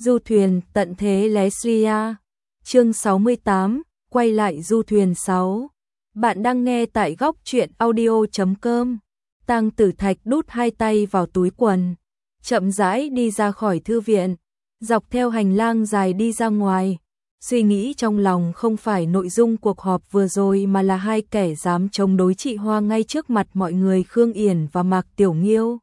Du thuyền tận thế Leslia. Chương 68, quay lại du thuyền 6. Bạn đang nghe tại góc truyện audio.com. Tang Tử Thạch đút hai tay vào túi quần, chậm rãi đi ra khỏi thư viện, dọc theo hành lang dài đi ra ngoài. Suy nghĩ trong lòng không phải nội dung cuộc họp vừa rồi mà là hai kẻ dám chống đối chị Hoa ngay trước mặt mọi người, Khương Yển và Mạc Tiểu Nghiêu.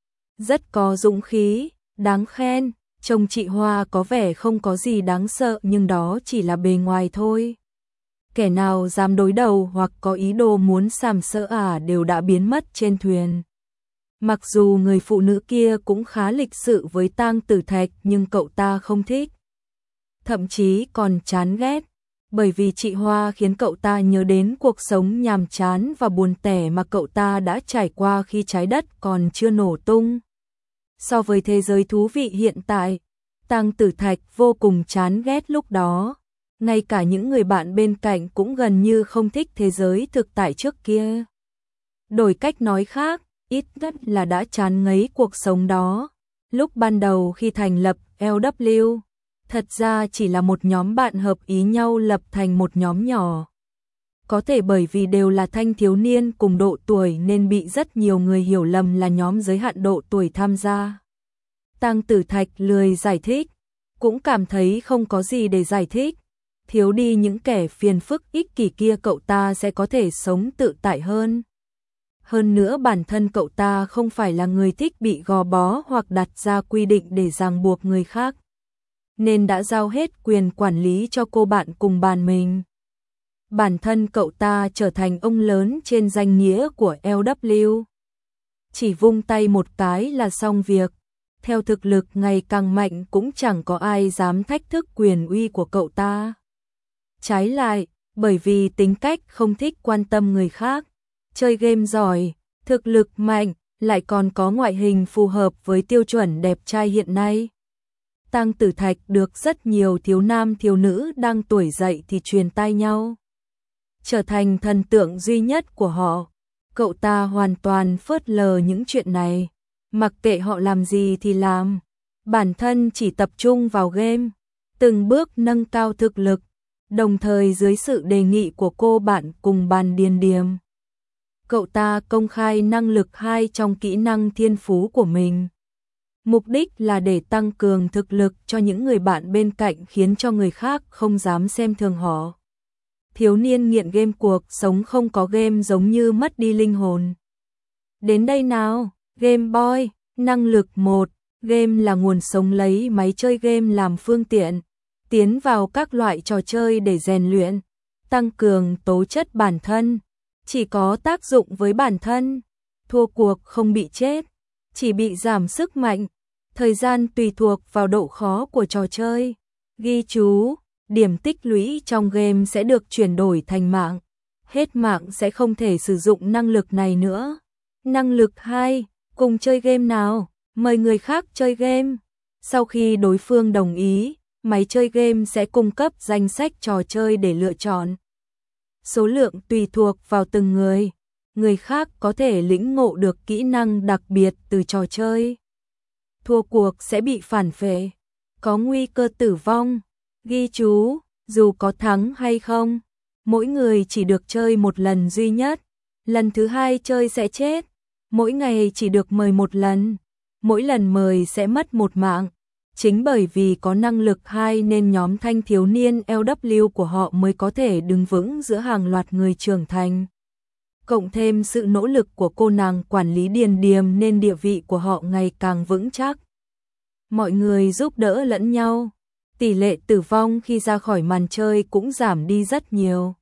Rất có dũng khí, đáng khen. Trông chị Hoa có vẻ không có gì đáng sợ nhưng đó chỉ là bề ngoài thôi. Kẻ nào dám đối đầu hoặc có ý đồ muốn sàm sỡ đều đã biến mất trên thuyền. Mặc dù người phụ nữ kia cũng khá lịch sự với Tang Tử Thạch nhưng cậu ta không thích. Thậm chí còn chán ghét, bởi vì chị Hoa khiến cậu ta nhớ đến cuộc sống nhàm chán và buồn tẻ mà cậu ta đã trải qua khi trái đất còn chưa nổ tung. So với thế giới thú vị hiện tại, Tang Tử Thạch vô cùng chán ghét lúc đó. Ngay cả những người bạn bên cạnh cũng gần như không thích thế giới thực tại trước kia. Đổi cách nói khác, ít nhất là đã chán ngấy cuộc sống đó. Lúc ban đầu khi thành lập LW, thật ra chỉ là một nhóm bạn hợp ý nhau lập thành một nhóm nhỏ. Có thể bởi vì đều là thanh thiếu niên cùng độ tuổi nên bị rất nhiều người hiểu lầm là nhóm giới hạn độ tuổi tham gia. Tang Tử Thạch lười giải thích, cũng cảm thấy không có gì để giải thích. Thiếu đi những kẻ phiền phức ích kỷ kia cậu ta sẽ có thể sống tự tại hơn. Hơn nữa bản thân cậu ta không phải là người thích bị gò bó hoặc đặt ra quy định để ràng buộc người khác, nên đã giao hết quyền quản lý cho cô bạn cùng bàn mình. Bản thân cậu ta trở thành ông lớn trên danh nghĩa của LW. Chỉ vung tay một cái là xong việc. Theo thực lực ngày càng mạnh cũng chẳng có ai dám thách thức quyền uy của cậu ta. Trái lại, bởi vì tính cách không thích quan tâm người khác, chơi game giỏi, thực lực mạnh, lại còn có ngoại hình phù hợp với tiêu chuẩn đẹp trai hiện nay. Tang Tử Thạch được rất nhiều thiếu nam thiếu nữ đang tuổi dậy thì truyền tai nhau, trở thành thần tượng duy nhất của họ. Cậu ta hoàn toàn phớt lờ những chuyện này, mặc kệ họ làm gì thì làm, bản thân chỉ tập trung vào game, từng bước nâng cao thực lực, đồng thời dưới sự đề nghị của cô bạn cùng bàn Điền Điềm. Cậu ta công khai năng lực 2 trong kỹ năng thiên phú của mình. Mục đích là để tăng cường thực lực cho những người bạn bên cạnh khiến cho người khác không dám xem thường họ. Thiếu niên nghiện game, cuộc sống không có game giống như mất đi linh hồn. Đến đây nào, Game Boy, năng lực 1, game là nguồn sống, lấy máy chơi game làm phương tiện, tiến vào các loại trò chơi để rèn luyện, tăng cường tố chất bản thân, chỉ có tác dụng với bản thân, thua cuộc không bị chết, chỉ bị giảm sức mạnh, thời gian tùy thuộc vào độ khó của trò chơi. Ghi chú, điểm tích lũy trong game sẽ được chuyển đổi thành mạng, hết mạng sẽ không thể sử dụng năng lực này nữa. Năng lực 2, cùng chơi game nào, mời người khác chơi game. Sau khi đối phương đồng ý, máy chơi game sẽ cung cấp danh sách trò chơi để lựa chọn. Số lượng tùy thuộc vào từng người, người khác có thể lĩnh ngộ được kỹ năng đặc biệt từ trò chơi. Thua cuộc sẽ bị phản phệ, có nguy cơ tử vong. Ghi chú, dù có thắng hay không, mỗi người chỉ được chơi một lần duy nhất, lần thứ hai chơi sẽ chết. Mỗi ngày chỉ được mời một lần, mỗi lần mời sẽ mất một mạng. Chính bởi vì có năng lực 2 nên nhóm thanh thiếu niên LW của họ mới có thể đứng vững giữa hàng loạt người trưởng thành. Cộng thêm sự nỗ lực của cô nàng quản lý Điền Điềm nên địa vị của họ ngày càng vững chắc. Mọi người giúp đỡ lẫn nhau, tỷ lệ tử vong khi ra khỏi màn chơi cũng giảm đi rất nhiều.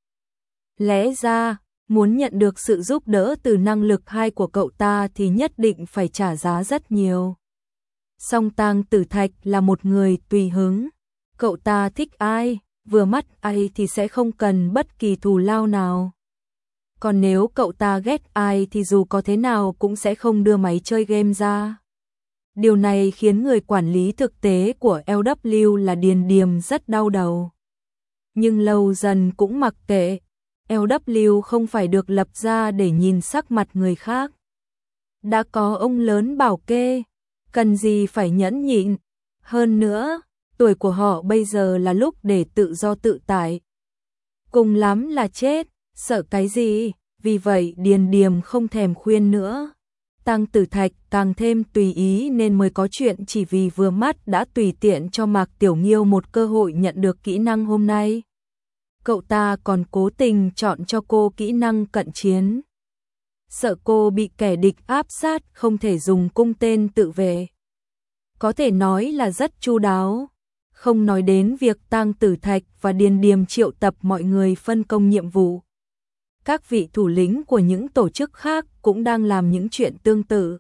Lẽ ra, muốn nhận được sự giúp đỡ từ năng lực 2 của cậu ta thì nhất định phải trả giá rất nhiều. Song Tang Tử Thạch là một người tùy hứng. Cậu ta thích ai, vừa mắt ai thì sẽ không cần bất kỳ thù lao nào. Còn nếu cậu ta ghét ai thì dù có thế nào cũng sẽ không đưa máy chơi game ra. Điều này khiến người quản lý thực tế của LW là Điền Điềm rất đau đầu. Nhưng lâu dần cũng mặc kệ. LW không phải được lập ra để nhìn sắc mặt người khác. Đã có ông lớn bảo kê, cần gì phải nhẫn nhịn. Hơn nữa, Tuổi của họ bây giờ là lúc để tự do tự tại. Cùng lắm là chết, sợ cái gì? Vì vậy Điền Điềm không thèm khuyên nữa. Tăng Tử Thạch càng thêm tùy ý nên mới có chuyện chỉ vì vừa mắt đã tùy tiện cho Mạc Tiểu Nghiêu một cơ hội nhận được kỹ năng hôm nay. Cậu ta còn cố tình chọn cho cô kỹ năng cận chiến. Sợ cô bị kẻ địch áp sát không thể dùng cung tên tự vệ. Có thể nói là rất chu đáo. Không nói đến việc Tăng Tử Thạch và Điền Điềm triệu tập mọi người phân công nhiệm vụ. Các vị thủ lĩnh của những tổ chức khác cũng đang làm những chuyện tương tự.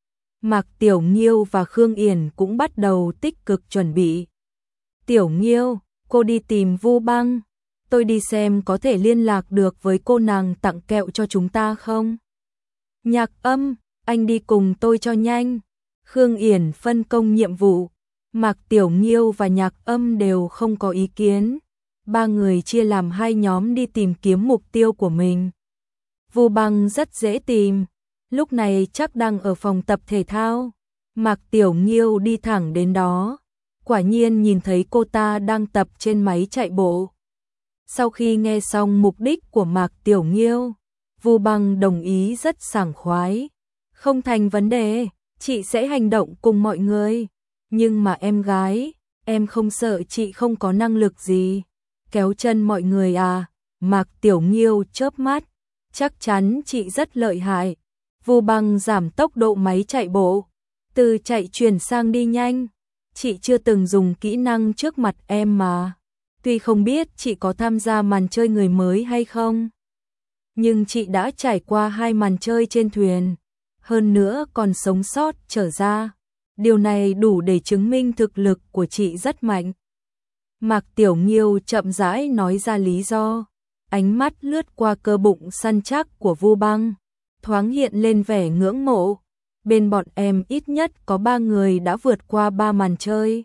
Mạc Tiểu Nghiêu và Khương Yển cũng bắt đầu tích cực chuẩn bị. Tiểu Nghiêu, cô đi tìm Vu Băng. Tôi đi xem có thể liên lạc được với cô nàng tặng kẹo cho chúng ta không? Nhạc Âm, anh đi cùng tôi cho nhanh. Khương Yển phân công nhiệm vụ. Mạc Tiểu Nghiêu và Nhạc Âm đều không có ý kiến. Ba người chia làm hai nhóm đi tìm kiếm mục tiêu của mình. Vu Băng rất dễ tìm. Lúc này chắc đang ở phòng tập thể thao. Mạc Tiểu Nghiêu đi thẳng đến đó. Quả nhiên nhìn thấy cô ta đang tập trên máy chạy bộ. Sau khi nghe xong mục đích của Mạc Tiểu Nghiêu, Vu Băng đồng ý rất sảng khoái. Không thành vấn đề, chị sẽ hành động cùng mọi người. Nhưng mà em gái, em không sợ chị không có năng lực gì. Kéo chân mọi người à? Mạc Tiểu Nghiêu chớp mắt. Chắc chắn chị rất lợi hại. Vu Băng giảm tốc độ máy chạy bộ. Từ chạy chuyển sang đi nhanh. Chị chưa từng dùng kỹ năng trước mặt em mà. Tuy không biết chị có tham gia màn chơi người mới hay không. Nhưng chị đã trải qua 2 màn chơi trên thuyền. Hơn nữa còn sống sót trở ra. Điều này đủ để chứng minh thực lực của chị rất mạnh. Mạc Tiểu Nghiêu chậm rãi nói ra lý do. Ánh mắt lướt qua cơ bụng săn chắc của Vu Băng. Thoáng hiện lên vẻ ngưỡng mộ. Bên bọn em ít nhất có 3 người đã vượt qua 3 màn chơi.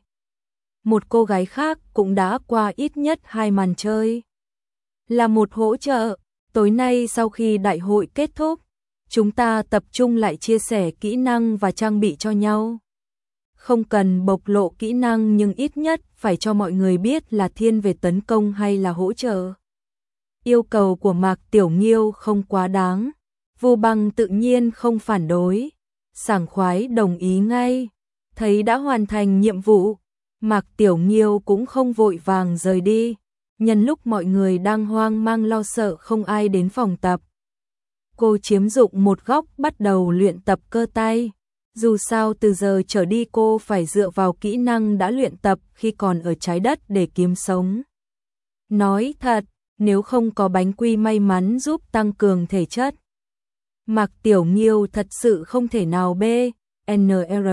Một cô gái khác cũng đã qua ít nhất 2 màn chơi. Là một hỗ trợ. Tối nay sau khi đại hội kết thúc, chúng ta tập trung lại chia sẻ kỹ năng và trang bị cho nhau. Không cần bộc lộ kỹ năng nhưng ít nhất phải cho mọi người biết là thiên về tấn công hay là hỗ trợ. Yêu cầu của Mạc Tiểu Nghiêu không quá đáng. Vu Băng tự nhiên không phản đối. Sảng khoái đồng ý ngay. Thấy đã hoàn thành nhiệm vụ, Mạc Tiểu Nghiêu cũng không vội vàng rời đi. Nhân lúc mọi người đang hoang mang lo sợ không ai đến phòng tập, cô chiếm dụng một góc bắt đầu luyện tập cơ tay. Dù sao từ giờ trở đi cô phải dựa vào kỹ năng đã luyện tập khi còn ở trái đất để kiếm sống. Nói thật, nếu không có bánh quy may mắn giúp tăng cường thể chất, Mạc Tiểu Nghiêu thật sự không thể nào BNR.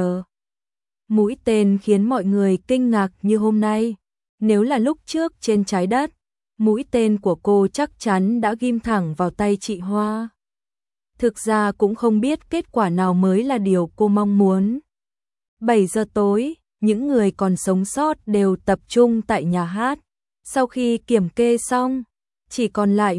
Mũi tên khiến mọi người kinh ngạc như hôm nay. Nếu là lúc trước trên trái đất, mũi tên của cô chắc chắn đã ghim thẳng vào tay chị Hoa. Thực ra cũng không biết kết quả nào mới là điều cô mong muốn. 7 giờ tối, những người còn sống sót đều tập trung tại nhà hát. Sau khi kiểm kê xong, chỉ còn lại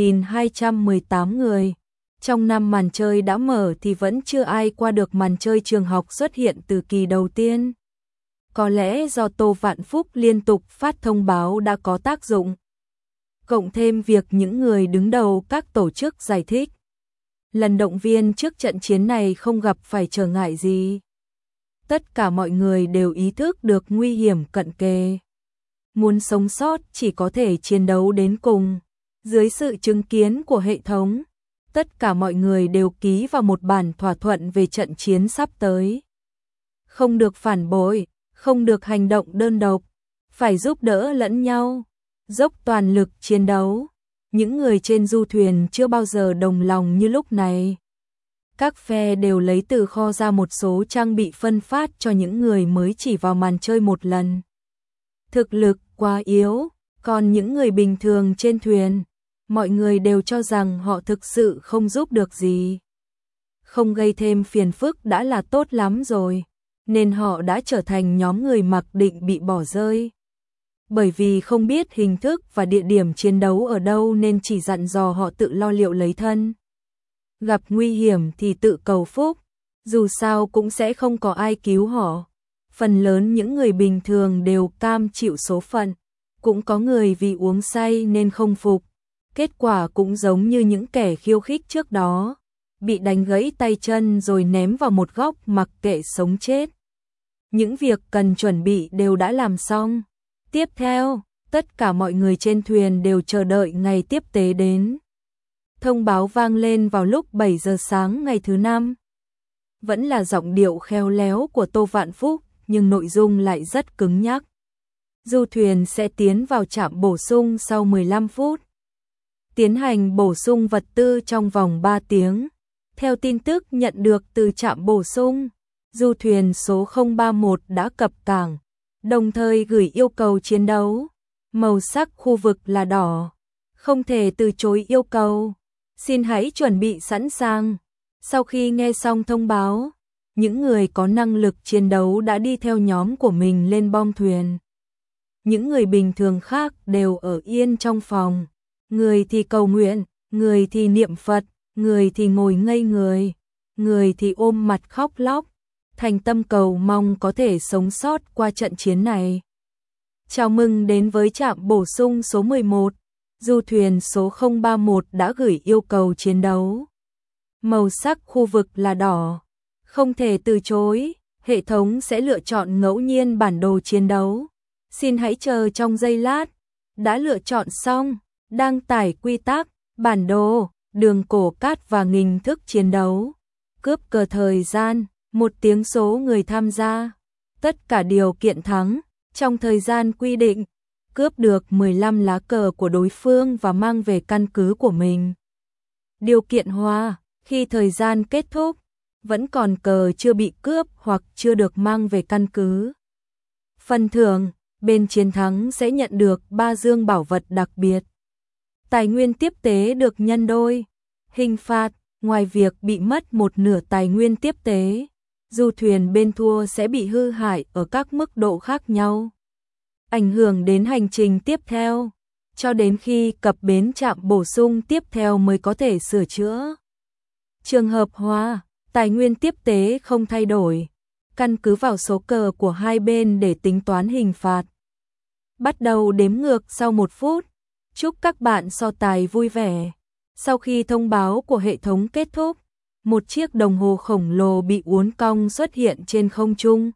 1.218 người. Trong 5 màn chơi đã mở thì vẫn chưa ai qua được màn chơi trường học xuất hiện từ kỳ đầu tiên. Có lẽ do Tô Vạn Phúc liên tục phát thông báo đã có tác dụng. Cộng thêm việc những người đứng đầu các tổ chức giải thích. Lần động viên trước trận chiến này không gặp phải trở ngại gì. Tất cả mọi người đều ý thức được nguy hiểm cận kề. Muốn sống sót chỉ có thể chiến đấu đến cùng. Dưới sự chứng kiến của hệ thống, tất cả mọi người đều ký vào một bản thỏa thuận về trận chiến sắp tới. Không được phản bội, không được hành động đơn độc, phải giúp đỡ lẫn nhau, dốc toàn lực chiến đấu. Những người trên du thuyền chưa bao giờ đồng lòng như lúc này. Các phe đều lấy từ kho ra một số trang bị phân phát cho những người mới chỉ vào màn chơi một lần. Thực lực quá yếu, còn những người bình thường trên thuyền, mọi người đều cho rằng họ thực sự không giúp được gì. Không gây thêm phiền phức đã là tốt lắm rồi, nên họ đã trở thành nhóm người mặc định bị bỏ rơi. Bởi vì không biết hình thức và địa điểm chiến đấu ở đâu nên chỉ dặn dò họ tự lo liệu lấy thân. Gặp nguy hiểm thì tự cầu phúc, dù sao cũng sẽ không có ai cứu họ. Phần lớn những người bình thường đều cam chịu số phận, cũng có người vì uống say nên không phục. Kết quả cũng giống như những kẻ khiêu khích trước đó, bị đánh gãy tay chân rồi ném vào một góc mặc kệ sống chết. Những việc cần chuẩn bị đều đã làm xong. Tiếp theo, tất cả mọi người trên thuyền đều chờ đợi ngày tiếp tế đến. Thông báo vang lên vào lúc 7 giờ sáng ngày thứ 5. Vẫn là giọng điệu khéo léo của Tô Vạn Phúc, nhưng nội dung lại rất cứng nhắc. Du thuyền sẽ tiến vào trạm bổ sung sau 15 phút. Tiến hành bổ sung vật tư trong vòng 3 tiếng. Theo tin tức nhận được từ trạm bổ sung, du thuyền số 031 đã cập cảng, đồng thời gửi yêu cầu chiến đấu. Màu sắc khu vực là đỏ, không thể từ chối yêu cầu. Xin hãy chuẩn bị sẵn sàng. Sau khi nghe xong thông báo, những người có năng lực chiến đấu đã đi theo nhóm của mình lên bong thuyền. Những người bình thường khác đều ở yên trong phòng. Người thì cầu nguyện, người thì niệm Phật, người thì ngồi ngây người thì ôm mặt khóc lóc, thành tâm cầu mong có thể sống sót qua trận chiến này. Chào mừng đến với trạm bổ sung số 11. Du thuyền số 031 đã gửi yêu cầu chiến đấu. Màu sắc khu vực là đỏ, không thể từ chối. Hệ thống sẽ lựa chọn ngẫu nhiên bản đồ chiến đấu. Xin hãy chờ trong giây lát. Đã lựa chọn xong, đang tải quy tắc, bản đồ, đường cổ cát và hình thức chiến đấu. Cướp cờ thời gian, 1 tiếng số người tham gia. Tất cả điều kiện thắng, trong thời gian quy định. Cướp được 15 lá cờ của đối phương và mang về căn cứ của mình. Điều kiện hòa, khi thời gian kết thúc, vẫn còn cờ chưa bị cướp hoặc chưa được mang về căn cứ. Phần thưởng, bên chiến thắng sẽ nhận được 3 dương bảo vật đặc biệt. Tài nguyên tiếp tế được nhân đôi. Hình phạt, ngoài việc bị mất 1/2 tài nguyên tiếp tế, du thuyền bên thua sẽ bị hư hại ở các mức độ khác nhau. Ảnh hưởng đến hành trình tiếp theo, cho đến khi cập bến trạm bổ sung tiếp theo mới có thể sửa chữa. Trường hợp hòa, tài nguyên tiếp tế không thay đổi, căn cứ vào số cờ của hai bên để tính toán hình phạt. Bắt đầu đếm ngược sau 1 phút. Chúc các bạn so tài vui vẻ. Sau khi thông báo của hệ thống kết thúc, một chiếc đồng hồ khổng lồ bị uốn cong xuất hiện trên không trung.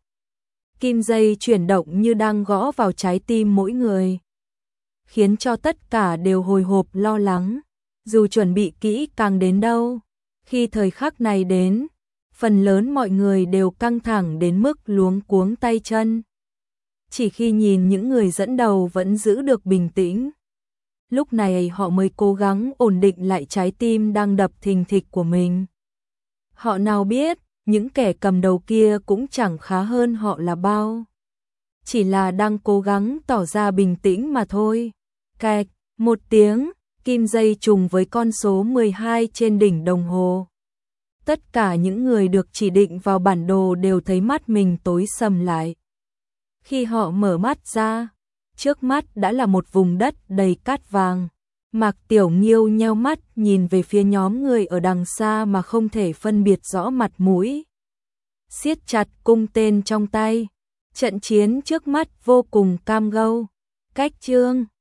Kim dây chuyển động như đang gõ vào trái tim mỗi người, khiến cho tất cả đều hồi hộp lo lắng. Dù chuẩn bị kỹ càng đến đâu, khi thời khắc này đến, phần lớn mọi người đều căng thẳng đến mức luống cuống tay chân. Chỉ khi nhìn những người dẫn đầu vẫn giữ được bình tĩnh, lúc này họ mới cố gắng ổn định lại trái tim đang đập thình thịch của mình. Họ nào biết, những kẻ cầm đầu kia cũng chẳng khá hơn họ là bao. Chỉ là đang cố gắng tỏ ra bình tĩnh mà thôi. Cạch, 1 tiếng, kim dây trùng với con số 12 trên đỉnh đồng hồ. Tất cả những người được chỉ định vào bản đồ đều thấy mắt mình tối sầm lại. Khi họ mở mắt ra, trước mắt đã là một vùng đất đầy cát vàng. Mạc Tiểu Nghiêu nheo mắt nhìn về phía nhóm người ở đằng xa mà không thể phân biệt rõ mặt mũi. Siết chặt cung tên trong tay. Trận chiến trước mắt vô cùng cam go. Cách chương